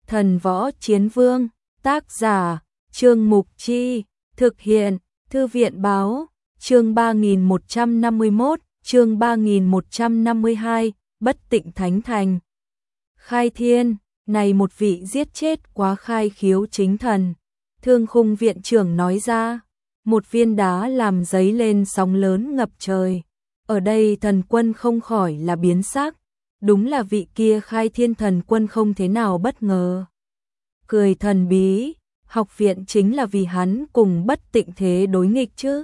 Thần Võ Chiến Vương, tác giả, Trương Mục Chi, thực hiện, Thư viện Báo, chương 3151, chương 3152, Bất Tịnh Thánh Thành. Khai Thiên, này một vị giết chết quá khai khiếu chính thần, Thương Khung viện trưởng nói ra, một viên đá làm dấy lên sóng lớn ngập trời. Ở đây thần quân không khỏi là biến sắc, đúng là vị kia Khai Thiên thần quân không thế nào bất ngờ. Cười thần bí, học viện chính là vì hắn cùng Bất Tịnh Thế đối nghịch chứ.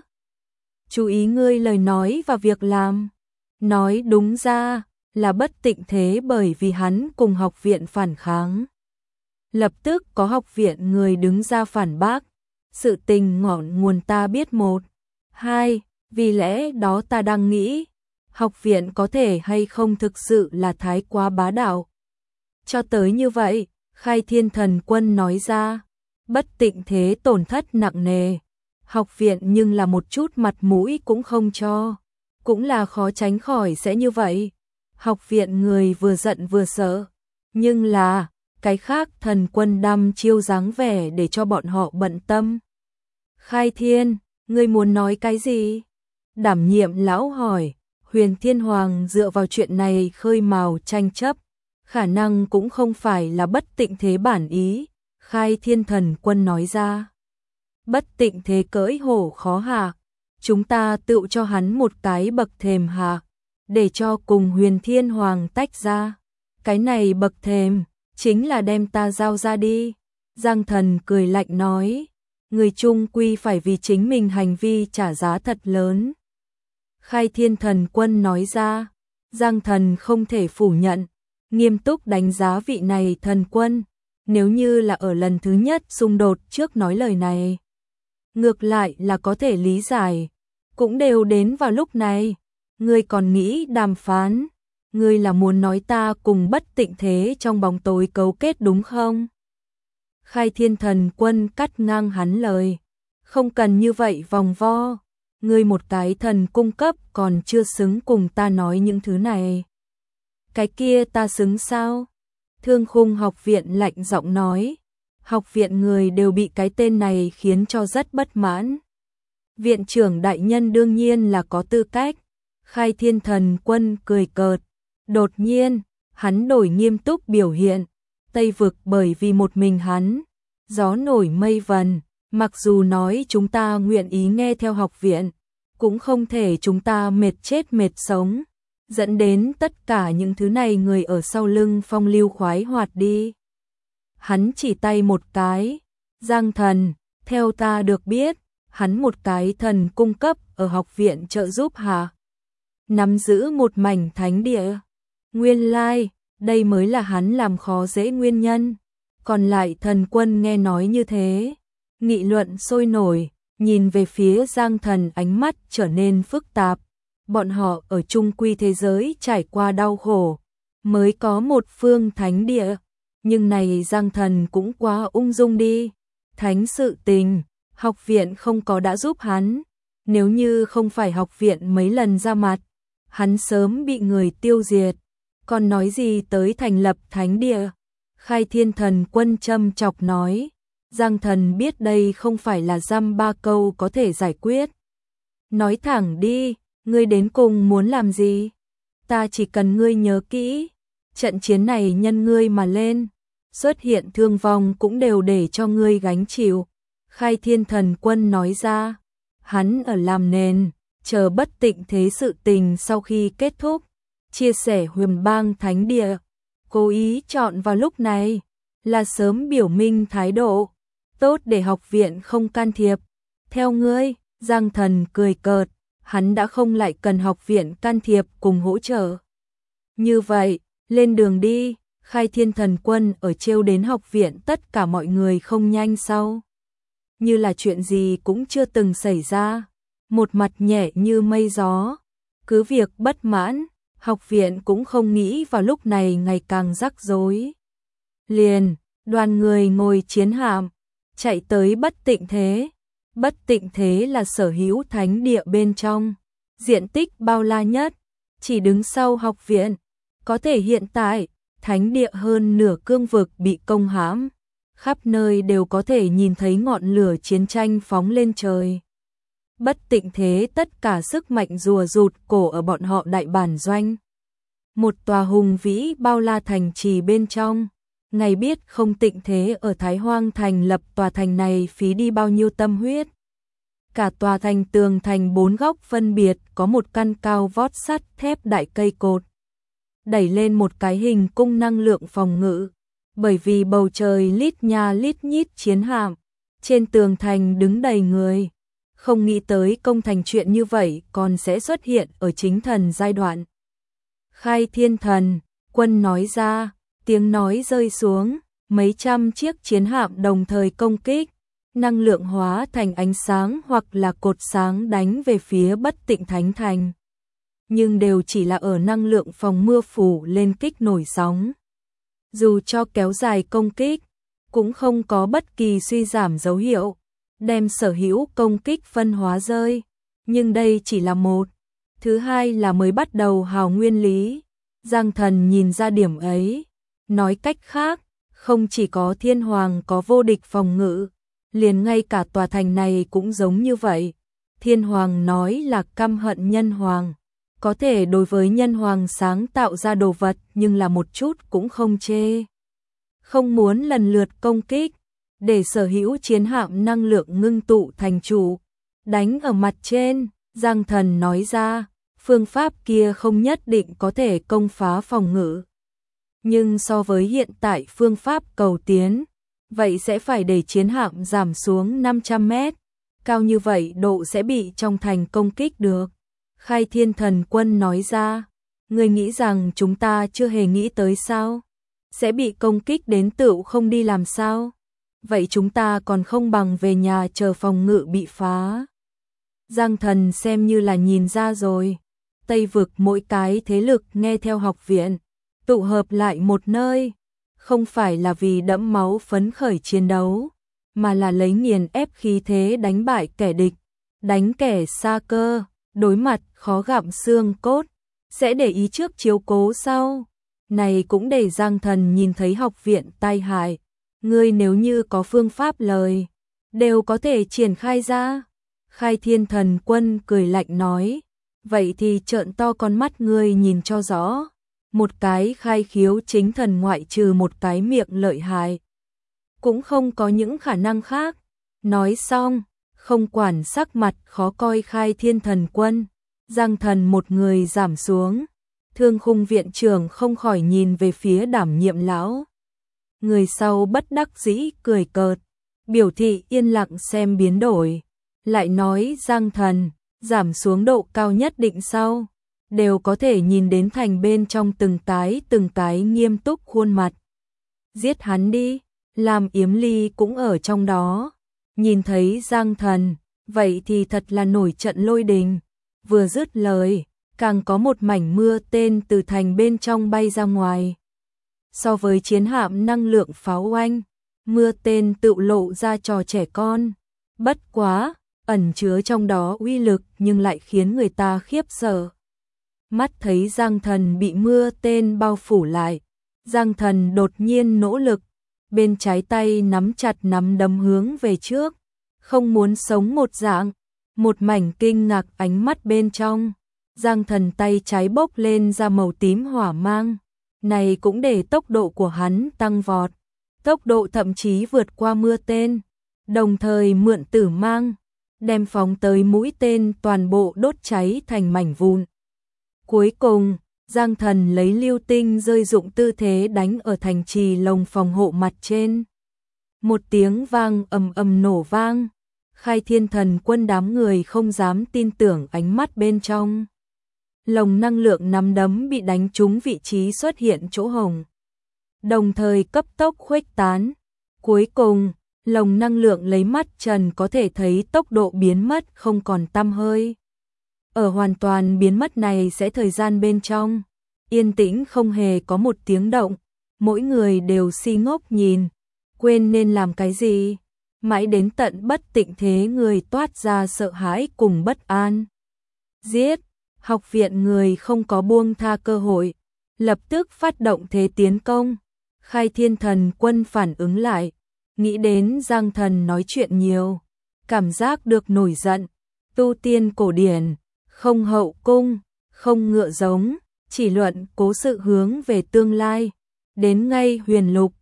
Chú ý ngươi lời nói và việc làm. Nói đúng ra là Bất Tịnh Thế bởi vì hắn cùng học viện phản kháng. Lập tức có học viện người đứng ra phản bác. Sự tình ngọn nguồn ta biết một. Hai, vì lẽ đó ta đang nghĩ, học viện có thể hay không thực sự là thái quá bá đạo. Cho tới như vậy, Khai Thiên thần quân nói ra, Bất Tịnh Thế tổn thất nặng nề. Học viện nhưng là một chút mặt mũi cũng không cho. Cũng là khó tránh khỏi sẽ như vậy. Học viện người vừa giận vừa sợ. Nhưng là, cái khác thần quân đăm chiêu dáng vẻ để cho bọn họ bận tâm. Khai Thiên, ngươi muốn nói cái gì? Đảm nhiệm lão hỏi, Huyền Thiên Hoàng dựa vào chuyện này khơi mào tranh chấp. Khả năng cũng không phải là Bất Tịnh Thế bản ý. Khai Thiên thần quân nói ra. Bất Tịnh Thế cưỡi hổ khó hạ. Chúng ta tự cho hắn một cái bậc thềm hạ. Để cho cùng Huyền Thiên Hoàng tách ra. Cái này bậc thềm, chính là đem ta giao ra đi. Giang Thần cười lạnh nói. Người chung quy phải vì chính mình hành vi trả giá thật lớn. Khai Thiên thần quân nói ra. Giang Thần không thể phủ nhận. Nghiêm túc đánh giá vị này thần quân. Nếu như là ở lần thứ nhất xung đột trước nói lời này. Ngược lại là có thể lý giải. Cũng đều đến vào lúc này. Ngươi còn nghĩ đàm phán. Ngươi là muốn nói ta cùng Bất Tịnh Thế trong bóng tối cấu kết đúng không? Khai Thiên thần quân cắt ngang hắn lời. Không cần như vậy vòng vo. Ngươi một cái thần cung cấp còn chưa xứng cùng ta nói những thứ này. Cái kia ta xứng sao? Thương Khung học viện lạnh giọng nói. Học viện người đều bị cái tên này khiến cho rất bất mãn. Viện trưởng đại nhân đương nhiên là có tư cách. Khai Thiên thần quân cười cợt. Đột nhiên, hắn đổi nghiêm túc biểu hiện. Tây vực bởi vì một mình hắn. Gió nổi mây vần. Mặc dù nói chúng ta nguyện ý nghe theo học viện. Cũng không thể chúng ta mệt chết mệt sống. Dẫn đến tất cả những thứ này người ở sau lưng phong lưu khoái hoạt đi. Hắn chỉ tay một cái. Giang Thần, theo ta được biết, hắn một cái thần cung cấp ở học viện trợ giúp hả? Nắm giữ một mảnh thánh địa. Nguyên lai, đây mới là hắn làm khó dễ nguyên nhân. Còn lại thần quân nghe nói như thế. Nghị luận sôi nổi, nhìn về phía Giang Thần ánh mắt trở nên phức tạp. Bọn họ ở chung quy thế giới trải qua đau khổ, mới có một phương thánh địa. Nhưng này Giang Thần cũng quá ung dung đi. Thánh sự tình, học viện không có đã giúp hắn. Nếu như không phải học viện mấy lần ra mặt, hắn sớm bị người tiêu diệt. Còn nói gì tới thành lập thánh địa? Khai Thiên thần quân châm chọc nói. Giang Thần biết đây không phải là dăm ba câu có thể giải quyết. Nói thẳng đi, ngươi đến cùng muốn làm gì? Ta chỉ cần ngươi nhớ kỹ, trận chiến này nhân ngươi mà lên, xuất hiện thương vong cũng đều để cho ngươi gánh chịu. Khai Thiên thần quân nói ra, hắn ở làm nền, chờ Bất Tịnh Thế sự tình sau khi kết thúc, chia sẻ Huyền Bang thánh địa, cố ý chọn vào lúc này, là sớm biểu minh thái độ, tốt để học viện không can thiệp. Theo ngươi, Giang Thần cười cợt, hắn đã không lại cần học viện can thiệp cùng hỗ trợ. Như vậy, lên đường đi. Khai Thiên thần quân ở trêu đến học viện tất cả mọi người không nhanh sau. Như là chuyện gì cũng chưa từng xảy ra. Một mặt nhẹ như mây gió. Cứ việc bất mãn, học viện cũng không nghĩ vào lúc này ngày càng rắc rối. Liền, đoàn người ngồi chiến hạm, chạy tới Bất Tịnh Thế. Bất Tịnh Thế là sở hữu thánh địa bên trong. Diện tích bao la nhất, chỉ đứng sau học viện. Có thể hiện tại, thánh địa hơn nửa cương vực bị công hãm, khắp nơi đều có thể nhìn thấy ngọn lửa chiến tranh phóng lên trời. Bất tịnh thế tất cả sức mạnh rùa rụt cổ ở bọn họ đại bản doanh. Một tòa hùng vĩ bao la thành trì bên trong, ngày biết không tịnh thế ở Thái Hoang thành lập tòa thành này phí đi bao nhiêu tâm huyết. Cả tòa thành tường thành 4 góc phân biệt có một căn cao vót sắt thép đại cây cột, đẩy lên một cái hình cung năng lượng phòng ngự. Bởi vì bầu trời lít nha lít nhít chiến hạm, trên tường thành đứng đầy người. Không nghĩ tới công thành chuyện như vậy còn sẽ xuất hiện ở chính thần giai đoạn. Khai Thiên Thần Quân nói ra, tiếng nói rơi xuống, mấy trăm chiếc chiến hạm đồng thời công kích, năng lượng hóa thành ánh sáng hoặc là cột sáng đánh về phía Bất Tịnh Thánh Thành. Nhưng đều chỉ là ở năng lượng phòng mưa phủ lên kích nổi sóng. Dù cho kéo dài công kích, cũng không có bất kỳ suy giảm dấu hiệu, đem sở hữu công kích phân hóa rơi. Nhưng đây chỉ là một. Thứ hai là mới bắt đầu hào nguyên lý. Giang Thần nhìn ra điểm ấy. Nói cách khác, không chỉ có Thiên Hoàng có vô địch phòng ngự, liền ngay cả tòa thành này cũng giống như vậy. Thiên Hoàng nói là căm hận Nhân Hoàng, có thể đối với Nhân Hoàng sáng tạo ra đồ vật nhưng là một chút cũng không chê. Không muốn lần lượt công kích, để sở hữu chiến hạm năng lượng ngưng tụ thành trụ, đánh ở mặt trên. Giang Thần nói ra, phương pháp kia không nhất định có thể công phá phòng ngự. Nhưng so với hiện tại phương pháp cầu tiến, vậy sẽ phải để chiến hạm giảm xuống 500 mét. Cao như vậy độ sẽ bị trong thành công kích được. Khai Thiên Thần Quân nói ra, người nghĩ rằng chúng ta chưa hề nghĩ tới sao? Sẽ bị công kích đến tựu không đi làm sao? Vậy chúng ta còn không bằng về nhà chờ phòng ngự bị phá. Giang Thần xem như là nhìn ra rồi. Tây vực mỗi cái thế lực nghe theo học viện, tụ hợp lại một nơi, không phải là vì đẫm máu phấn khởi chiến đấu, mà là lấy nghiền ép khí thế đánh bại kẻ địch, đánh kẻ xa cơ, đối mặt khó gặm xương cốt, sẽ để ý trước chiếu cố sau. Này cũng để Giang Thần nhìn thấy học viện tai hại, ngươi nếu như có phương pháp lời, đều có thể triển khai ra. Khai Thiên Thần Quân cười lạnh nói, vậy thì trợn to con mắt ngươi nhìn cho rõ. Một cái khai khiếu chính thần ngoại trừ một cái miệng lợi hại, cũng không có những khả năng khác. Nói xong, không quản sắc mặt khó coi Khai Thiên Thần Quân, Giang Thần một người giảm xuống. Thương Khung viện trưởng không khỏi nhìn về phía Đảm Nhiệm lão. Người sau bất đắc dĩ cười cợt, biểu thị yên lặng xem biến đổi. Lại nói Giang Thần, giảm xuống độ cao nhất định sau, đều có thể nhìn đến thành bên trong từng cái nghiêm túc khuôn mặt. Giết hắn đi, làm Yếm Ly cũng ở trong đó. Nhìn thấy Giang Thần, vậy thì thật là nổi trận lôi đình. Vừa dứt lời, càng có một mảnh mưa tên từ thành bên trong bay ra ngoài. So với chiến hạm năng lượng pháo oanh, mưa tên tự lộ ra trò trẻ con. Bất quá, ẩn chứa trong đó uy lực nhưng lại khiến người ta khiếp sợ. Mắt thấy Giang Thần bị mưa tên bao phủ lại, Giang Thần đột nhiên nỗ lực, bên trái tay nắm chặt nắm đấm hướng về trước, không muốn sống một dạng, một mảnh kinh ngạc ánh mắt bên trong. Giang Thần tay trái bốc lên ra màu tím hỏa mang, này cũng để tốc độ của hắn tăng vọt, tốc độ thậm chí vượt qua mưa tên, đồng thời mượn tử mang, đem phóng tới mũi tên toàn bộ đốt cháy thành mảnh vụn. Cuối cùng, Giang Thần lấy lưu tinh rơi dụng tư thế đánh ở thành trì lồng phòng hộ mặt trên. Một tiếng vang ầm ầm nổ vang, Khai Thiên Thần Quân đám người không dám tin tưởng ánh mắt bên trong. Lồng năng lượng nắm đấm bị đánh trúng vị trí xuất hiện chỗ hồng, đồng thời cấp tốc khuếch tán. Cuối cùng, lồng năng lượng lấy mắt trần có thể thấy tốc độ biến mất không còn tăm hơi. Ở hoàn toàn biến mất này sẽ thời gian bên trong, yên tĩnh không hề có một tiếng động, mỗi người đều si ngốc nhìn, quên nên làm cái gì. Mãi đến tận Bất Tịnh thế người toát ra sợ hãi cùng bất an. Giết, học viện người không có buông tha cơ hội, lập tức phát động thế tiến công. Khai Thiên Thần Quân phản ứng lại, nghĩ đến Giang Thần nói chuyện nhiều, cảm giác được nổi giận. Tu tiên cổ điển, không hậu cung, không ngựa giống, chỉ luận cố sự hướng về tương lai. Đến ngay Huyền Lục,